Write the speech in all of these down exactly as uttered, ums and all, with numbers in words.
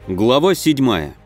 Глава седьмая.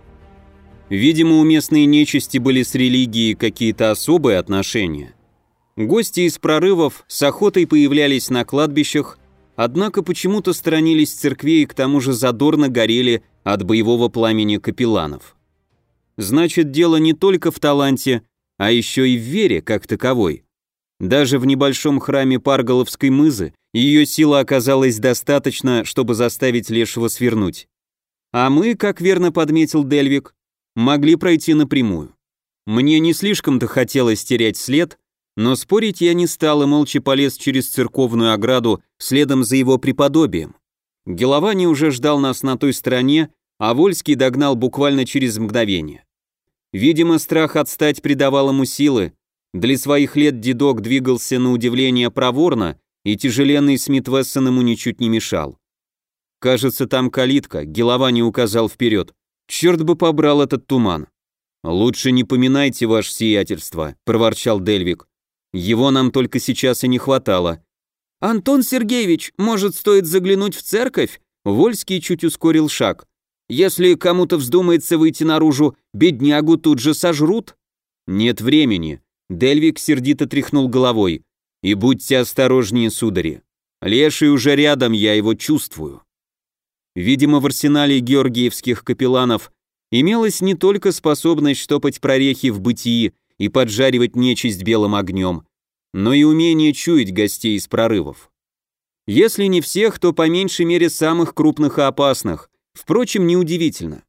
Видимо, у местной нечисти были с религией какие-то особые отношения. Гости из прорывов с охотой появлялись на кладбищах, однако почему-то сторонились церквей и к тому же задорно горели от боевого пламени капелланов. Значит, дело не только в таланте, а еще и в вере как таковой. Даже в небольшом храме Парголовской мызы ее сила оказалась достаточно, чтобы заставить Лешего свернуть. А мы, как верно подметил Дельвик, могли пройти напрямую. Мне не слишком-то хотелось терять след, но спорить я не стал и молча полез через церковную ограду следом за его преподобием. Геловани уже ждал нас на той стороне, а Вольский догнал буквально через мгновение. Видимо, страх отстать придавал ему силы. Для своих лет дедок двигался на удивление проворно, и тяжеленный Смит-Вессон ему ничуть не мешал. «Кажется, там калитка», — Геловани указал вперед. «Черт бы побрал этот туман». «Лучше не поминайте, ваше сиятельство», — проворчал Дельвик. «Его нам только сейчас и не хватало». «Антон Сергеевич, может, стоит заглянуть в церковь?» Вольский чуть ускорил шаг. «Если кому-то вздумается выйти наружу, беднягу тут же сожрут». «Нет времени», — Дельвик сердито тряхнул головой. «И будьте осторожнее, судари. Леший уже рядом, я его чувствую». Видимо, в арсенале георгиевских капелланов имелась не только способность штопать прорехи в бытии и поджаривать нечисть белым огнем, но и умение чуять гостей из прорывов. Если не всех, то по меньшей мере самых крупных и опасных, впрочем, неудивительно.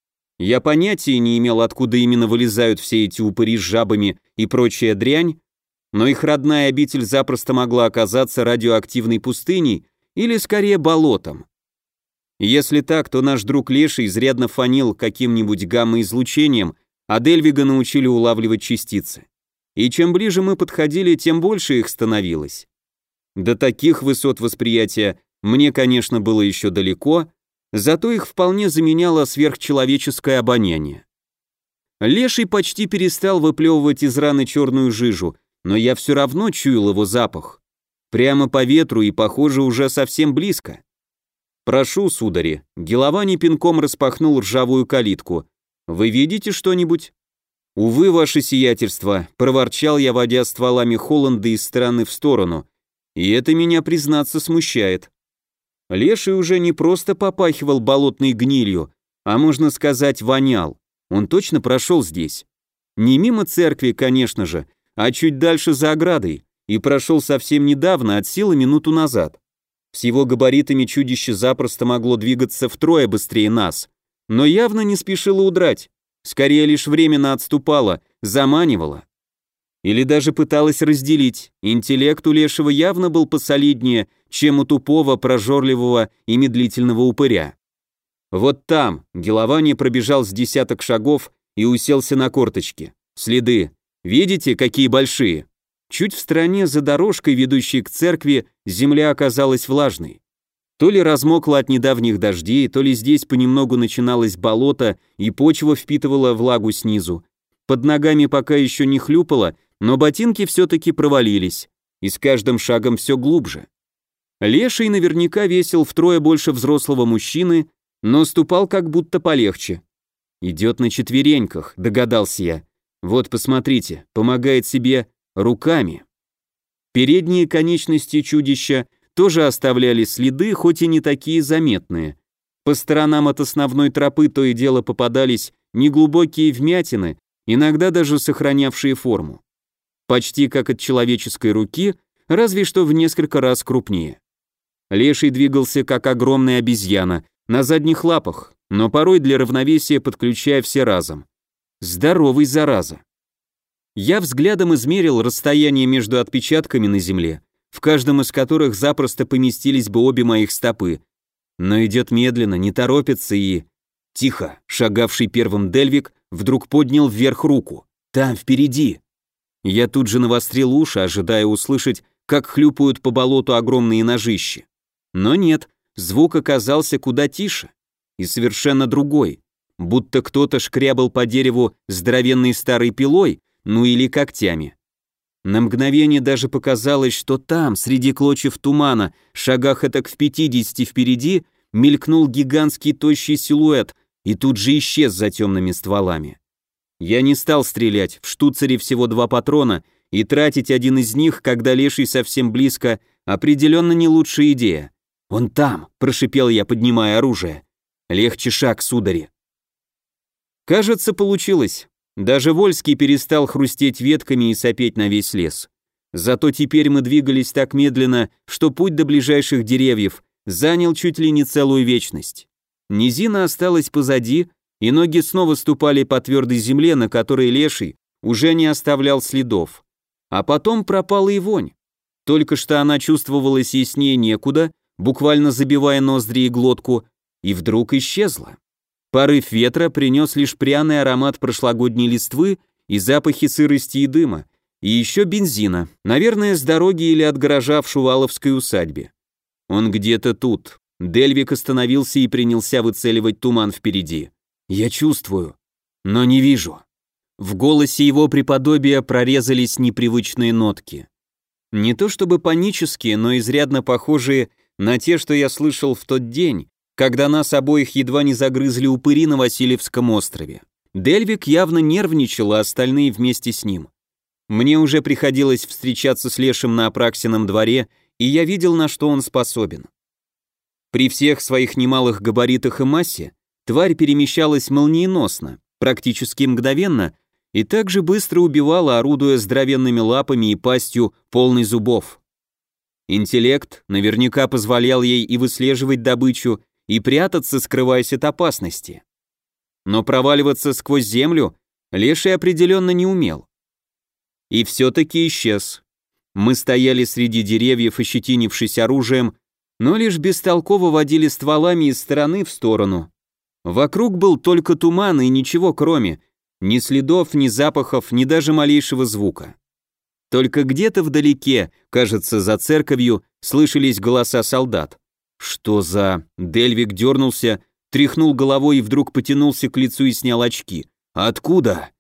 Я понятия не имел, откуда именно вылезают все эти упыри с жабами и прочая дрянь, но их родная обитель запросто могла оказаться радиоактивной пустыней или скорее болотом. Если так, то наш друг Леший изрядно фонил каким-нибудь гамма-излучением, а Дельвига научили улавливать частицы. И чем ближе мы подходили, тем больше их становилось. До таких высот восприятия мне, конечно, было еще далеко, зато их вполне заменяло сверхчеловеческое обоняние. Леший почти перестал выплевывать из раны черную жижу, но я все равно чуял его запах. Прямо по ветру и, похоже, уже совсем близко. «Прошу, судари», Геловани пинком распахнул ржавую калитку. «Вы видите что-нибудь?» «Увы, ваше сиятельство», — проворчал я, водя стволами Холланда из стороны в сторону. «И это меня, признаться, смущает». Леший уже не просто попахивал болотной гнилью, а, можно сказать, вонял. Он точно прошел здесь. Не мимо церкви, конечно же, а чуть дальше за оградой, и прошел совсем недавно, от силы минуту назад. С его габаритами чудище запросто могло двигаться втрое быстрее нас, но явно не спешило удрать, скорее лишь временно отступало, заманивало. Или даже пыталось разделить, интеллект у Лешего явно был посолиднее, чем у тупого, прожорливого и медлительного упыря. Вот там Геловани пробежал с десяток шагов и уселся на корточки. Следы, видите, какие большие? Чуть в стороне, за дорожкой, ведущей к церкви, земля оказалась влажной. То ли размокла от недавних дождей, то ли здесь понемногу начиналось болото, и почва впитывала влагу снизу. Под ногами пока еще не хлюпало, но ботинки все-таки провалились, и с каждым шагом все глубже. Леший наверняка весил втрое больше взрослого мужчины, но ступал как будто полегче. «Идет на четвереньках», — догадался я. «Вот, посмотрите, помогает себе руками». Передние конечности чудища тоже оставляли следы, хоть и не такие заметные. По сторонам от основной тропы то и дело попадались неглубокие вмятины, иногда даже сохранявшие форму. Почти как от человеческой руки, разве что в несколько раз крупнее. Леший двигался как огромная обезьяна, на задних лапах, но порой для равновесия подключая все разом. Здоровый, зараза. Я взглядом измерил расстояние между отпечатками на земле, в каждом из которых запросто поместились бы обе моих стопы. Но идет медленно, не торопится и... Тихо, шагавший первым Дельвик вдруг поднял вверх руку. «Там, впереди!» Я тут же навострил уши, ожидая услышать, как хлюпают по болоту огромные ножищи. Но нет, звук оказался куда тише и совершенно другой, будто кто-то шкрябал по дереву здоровенной старой пилой, ну или когтями. На мгновение даже показалось, что там, среди клочев тумана, шагах этак в пятидесяти впереди, мелькнул гигантский тощий силуэт и тут же исчез за темными стволами. Я не стал стрелять, в штуцере всего два патрона, и тратить один из них, когда леший совсем близко, определенно не лучшая идея. «Он там!» – прошипел я, поднимая оружие. «Легче шаг, судари!» Кажется, получилось. Даже Вольский перестал хрустеть ветками и сопеть на весь лес. Зато теперь мы двигались так медленно, что путь до ближайших деревьев занял чуть ли не целую вечность. Низина осталась позади, и ноги снова ступали по твердой земле, на которой леший уже не оставлял следов. А потом пропала и вонь. Только что она чувствовалась яснее некуда, буквально забивая ноздри и глотку, и вдруг исчезла. Порыв ветра принес лишь пряный аромат прошлогодней листвы и запахи сырости и дыма, и еще бензина, наверное, с дороги или от гаража в Шуваловской усадьбе. Он где-то тут. Дельвик остановился и принялся выцеливать туман впереди. Я чувствую, но не вижу. В голосе его преподобия прорезались непривычные нотки. Не то чтобы панические, но изрядно похожие на те, что я слышал в тот день, когда нас обоих едва не загрызли упыри на Васильевском острове. Дельвик явно нервничал, а остальные вместе с ним. Мне уже приходилось встречаться с Лешим на Апраксином дворе, и я видел, на что он способен. При всех своих немалых габаритах и массе тварь перемещалась молниеносно, практически мгновенно, и также быстро убивала, орудуя здоровенными лапами и пастью, полной зубов. Интеллект наверняка позволял ей и выслеживать добычу, и прятаться, скрываясь от опасности. Но проваливаться сквозь землю Леший определенно не умел. И все-таки исчез. Мы стояли среди деревьев, ощетинившись оружием, но лишь бестолково водили стволами из стороны в сторону. Вокруг был только туман и ничего кроме, ни следов, ни запахов, ни даже малейшего звука. Только где-то вдалеке, кажется, за церковью, слышались голоса солдат. Что за... Дельвик дернулся, тряхнул головой и вдруг потянулся к лицу и снял очки. Откуда?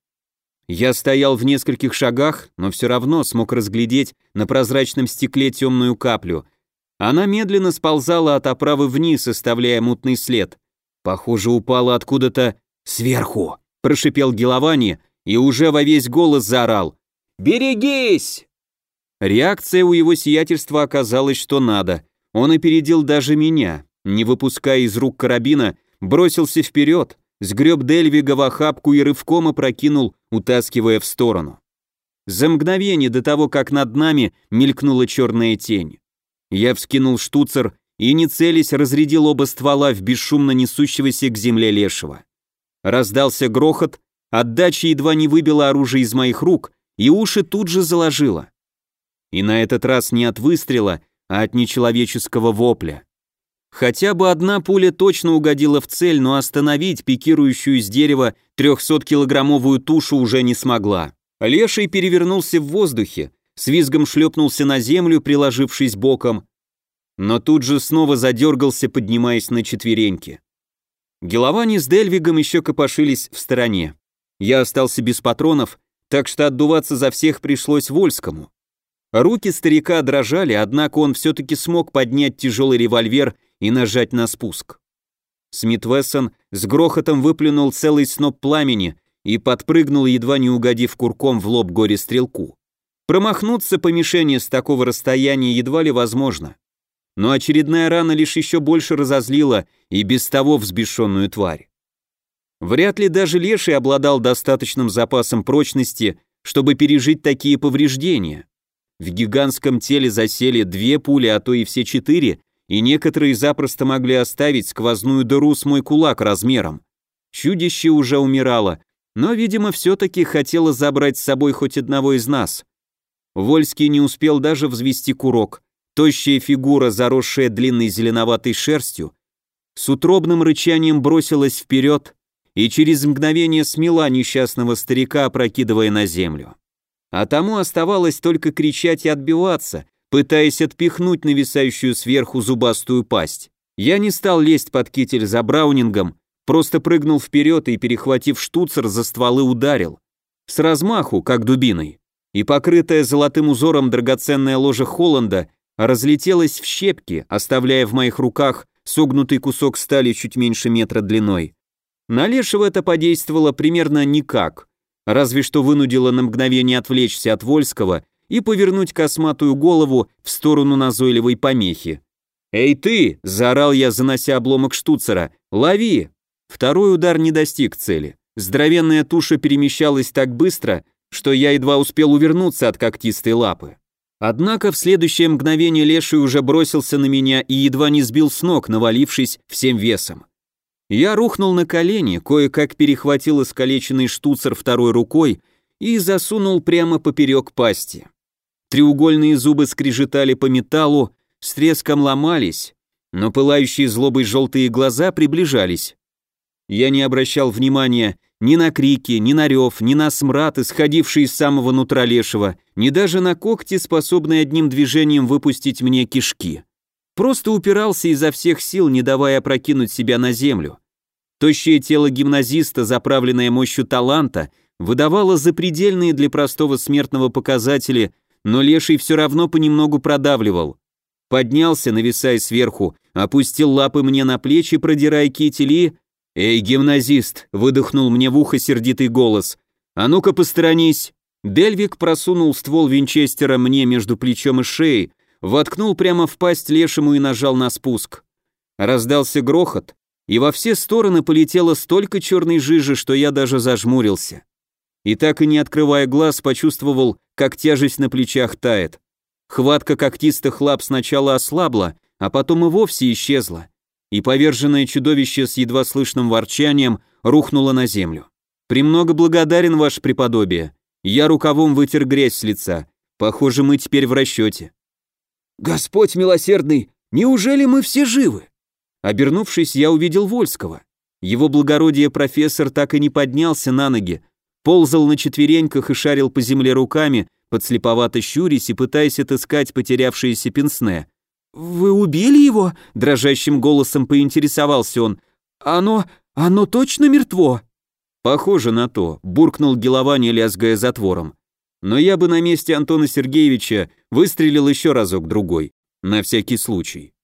Я стоял в нескольких шагах, но все равно смог разглядеть на прозрачном стекле темную каплю. Она медленно сползала от оправы вниз, оставляя мутный след. Похоже, упала откуда-то сверху, прошипел Геловани и уже во весь голос заорал. «Берегись!» Реакция у его сиятельства оказалась что надо. Он опередил даже меня, не выпуская из рук карабина, бросился вперед, сгреб Дельвига в охапку и рывком опрокинул, утаскивая в сторону. За мгновение до того, как над нами мелькнула черная тень. Я вскинул штуцер и, не целясь, разрядил оба ствола в бесшумно несущегося к земле лешего. Раздался грохот, отдача едва не выбила оружие из моих рук, и уши тут же заложило. И на этот раз не от выстрела, а от нечеловеческого вопля. Хотя бы одна пуля точно угодила в цель, но остановить пикирующую с дерева трехсоткилограммовую тушу уже не смогла. Леший перевернулся в воздухе, с визгом шлепнулся на землю, приложившись боком, но тут же снова задергался, поднимаясь на четвереньки. Геловани с Дельвигом еще копошились в стороне. Я остался без патронов, так что отдуваться за всех пришлось Вольскому. Руки старика дрожали, однако он все-таки смог поднять тяжелый револьвер и нажать на спуск. Смит Вессон с грохотом выплюнул целый сноп пламени и подпрыгнул, едва не угодив курком в лоб горе-стрелку. Промахнуться по мишени с такого расстояния едва ли возможно. Но очередная рана лишь еще больше разозлила и без того взбешенную тварь. Вряд ли даже Леший обладал достаточным запасом прочности, чтобы пережить такие повреждения. В гигантском теле засели две пули, а то и все четыре, и некоторые запросто могли оставить сквозную дыру с мой кулак размером. Чудище уже умирало, но, видимо, все-таки хотело забрать с собой хоть одного из нас. Вольский не успел даже взвести курок. Тощая фигура, заросшая длинной зеленоватой шерстью, с утробным рычанием бросилась вперед и через мгновение смела несчастного старика, опрокидывая на землю. А тому оставалось только кричать и отбиваться, пытаясь отпихнуть нависающую сверху зубастую пасть. Я не стал лезть под китель за браунингом, просто прыгнул вперед и, перехватив штуцер, за стволы ударил. С размаху, как дубиной. И покрытая золотым узором драгоценная ложа Холланда разлетелась в щепки, оставляя в моих руках согнутый кусок стали чуть меньше метра длиной. На Лешего это подействовало примерно никак, разве что вынудило на мгновение отвлечься от Вольского и повернуть косматую голову в сторону назойливой помехи. «Эй ты!» – заорал я, занося обломок штуцера. «Лови!» Второй удар не достиг цели. Здоровенная туша перемещалась так быстро, что я едва успел увернуться от когтистой лапы. Однако в следующее мгновение Леший уже бросился на меня и едва не сбил с ног, навалившись всем весом. Я рухнул на колени, кое-как перехватил искалеченный штуцер второй рукой и засунул прямо поперек пасти. Треугольные зубы скрежетали по металлу, с треском ломались, но пылающие злобой желтые глаза приближались. Я не обращал внимания ни на крики, ни на рев, ни на смрад, исходивший из самого нутра Лешего, ни даже на когти, способные одним движением выпустить мне кишки. Просто упирался изо всех сил, не давая опрокинуть себя на землю. Тощее тело гимназиста, заправленное мощью таланта, выдавало запредельные для простого смертного показатели, но Леший все равно понемногу продавливал. Поднялся, нависая сверху, опустил лапы мне на плечи, продирая китель и... «Эй, гимназист!» — выдохнул мне в ухо сердитый голос. «А ну-ка посторонись!» Дельвик просунул ствол винчестера мне между плечом и шеей, воткнул прямо в пасть Лешему и нажал на спуск. Раздался грохот, и во все стороны полетело столько черной жижи, что я даже зажмурился. И так и не открывая глаз, почувствовал, как тяжесть на плечах тает. Хватка когтистых лап сначала ослабла, а потом и вовсе исчезла, и поверженное чудовище с едва слышным ворчанием рухнуло на землю. «Премного благодарен, ваше преподобие. Я рукавом вытер грязь с лица. Похоже, мы теперь в расчете». «Господь милосердный, неужели мы все живы?» Обернувшись, я увидел Вольского. Его благородие профессор так и не поднялся на ноги, ползал на четвереньках и шарил по земле руками, подслеповато щурясь и пытаясь отыскать потерявшееся пенсне. «Вы убили его?» – дрожащим голосом поинтересовался он. «Оно... оно точно мертво?» «Похоже на то», – буркнул Геловани, лязгая затвором. «Но я бы на месте Антона Сергеевича выстрелил еще разок-другой, на всякий случай».